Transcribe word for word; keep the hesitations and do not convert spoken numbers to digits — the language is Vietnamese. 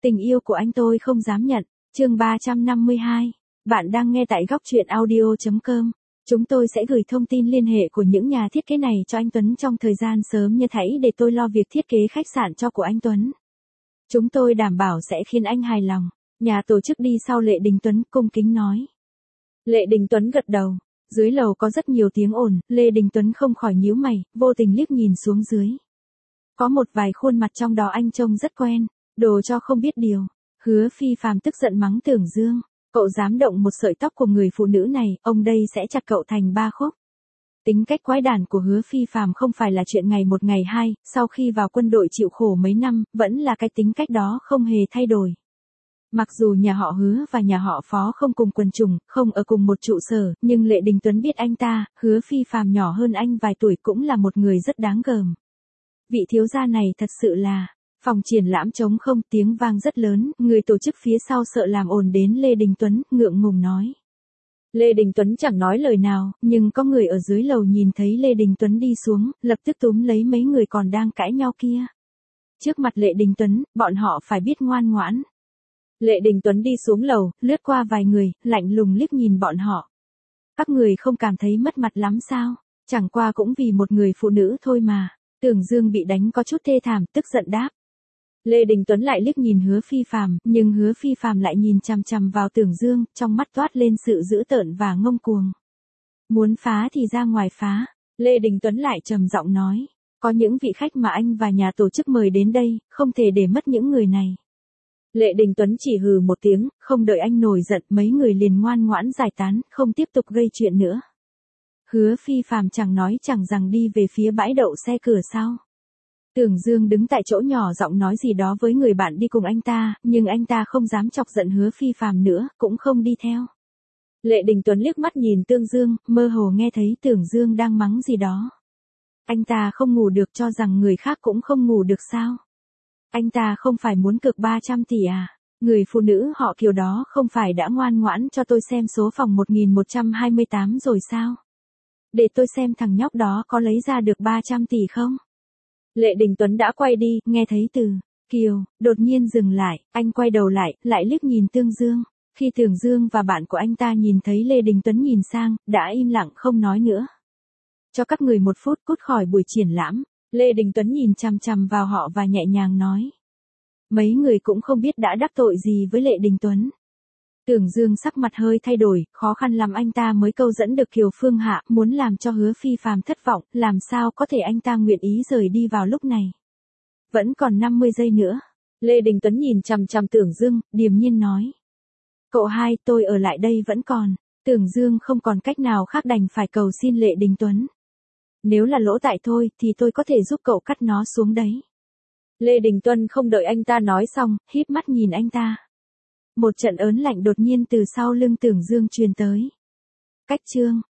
Tình yêu của anh tôi không dám nhận. Chương ba trăm năm mươi hai. Bạn đang nghe tại góc truyện audio chấm com. Chúng tôi sẽ gửi thông tin liên hệ của những nhà thiết kế này cho anh Tuấn trong thời gian sớm nhất hãy để tôi lo việc thiết kế khách sạn cho của anh Tuấn. Chúng tôi đảm bảo sẽ khiến anh hài lòng. Nhà tổ chức đi sau Lệ Đình Tuấn cung kính nói. Lệ Đình Tuấn gật đầu. Dưới lầu có rất nhiều tiếng ồn, Lê Đình Tuấn không khỏi nhíu mày, vô tình liếc nhìn xuống dưới. Có một vài khuôn mặt trong đó anh trông rất quen, đồ cho không biết điều. Hứa Phi Phàm tức giận mắng Tưởng Dương, cậu dám động một sợi tóc của người phụ nữ này, ông đây sẽ chặt cậu thành ba khúc. Tính cách quái đản của Hứa Phi Phàm không phải là chuyện ngày một ngày hai, sau khi vào quân đội chịu khổ mấy năm, vẫn là cái tính cách đó không hề thay đổi. Mặc dù nhà họ Hứa và nhà họ Phó không cùng quần chủng, không ở cùng một trụ sở, nhưng Lệ Đình Tuấn biết anh ta, Hứa Phi Phàm nhỏ hơn anh vài tuổi cũng là một người rất đáng gờm. Vị thiếu gia này thật sự là, phòng triển lãm trống không, tiếng vang rất lớn, người tổ chức phía sau sợ làm ồn đến Lê Đình Tuấn, ngượng ngùng nói. Lê Đình Tuấn chẳng nói lời nào, nhưng có người ở dưới lầu nhìn thấy Lê Đình Tuấn đi xuống, lập tức túm lấy mấy người còn đang cãi nhau kia. Trước mặt Lệ Đình Tuấn, bọn họ phải biết ngoan ngoãn. Lệ Đình Tuấn đi xuống lầu, lướt qua vài người, lạnh lùng liếc nhìn bọn họ. Các người không cảm thấy mất mặt lắm sao? Chẳng qua cũng vì một người phụ nữ thôi mà. Tưởng Dương bị đánh có chút thê thảm, tức giận đáp. Lê Đình Tuấn lại liếc nhìn Hứa Phi Phàm, nhưng Hứa Phi Phàm lại nhìn chằm chằm vào Tưởng Dương, trong mắt toát lên sự dữ tợn và ngông cuồng. Muốn phá thì ra ngoài phá. Lê Đình Tuấn lại trầm giọng nói, có những vị khách mà anh và nhà tổ chức mời đến đây, không thể để mất những người này. Lệ Đình Tuấn chỉ hừ một tiếng, không đợi anh nổi giận, mấy người liền ngoan ngoãn giải tán, không tiếp tục gây chuyện nữa. Hứa Phi Phàm chẳng nói chẳng rằng đi về phía bãi đậu xe cửa sau. Tưởng Dương đứng tại chỗ nhỏ giọng nói gì đó với người bạn đi cùng anh ta, nhưng anh ta không dám chọc giận Hứa Phi Phàm nữa, cũng không đi theo. Lệ Đình Tuấn liếc mắt nhìn Tương Dương, mơ hồ nghe thấy Tưởng Dương đang mắng gì đó. Anh ta không ngủ được cho rằng người khác cũng không ngủ được sao? Anh ta không phải muốn cược ba trăm tỷ à? Người phụ nữ họ Kiều đó không phải đã ngoan ngoãn cho tôi xem số phòng một nghìn một trăm hai mươi tám rồi sao? Để tôi xem thằng nhóc đó có lấy ra được ba trăm tỷ không? Lệ Đình Tuấn đã quay đi, nghe thấy từ Kiều, đột nhiên dừng lại, anh quay đầu lại, lại liếc nhìn Tương Dương. Khi Tưởng Dương và bạn của anh ta nhìn thấy Lê Đình Tuấn nhìn sang, đã im lặng không nói nữa. Cho các người một phút cút khỏi buổi triển lãm. Lê Đình Tuấn nhìn chằm chằm vào họ và nhẹ nhàng nói. Mấy người cũng không biết đã đắc tội gì với Lệ Đình Tuấn. Tưởng Dương sắc mặt hơi thay đổi, khó khăn lắm anh ta mới câu dẫn được Kiều Phương Hạ, muốn làm cho Hứa Phi Phàm thất vọng, làm sao có thể anh ta nguyện ý rời đi vào lúc này. Vẫn còn năm mươi giây nữa. Lê Đình Tuấn nhìn chằm chằm Tưởng Dương, điềm nhiên nói. Cậu hai, tôi ở lại đây vẫn còn. Tưởng Dương không còn cách nào khác đành phải cầu xin Lệ Đình Tuấn. Nếu là lỗ tại thôi, thì tôi có thể giúp cậu cắt nó xuống đấy. Lê Đình Tuấn không đợi anh ta nói xong, híp mắt nhìn anh ta. Một trận ớn lạnh đột nhiên từ sau lưng Tưởng Dương truyền tới. Cách chương.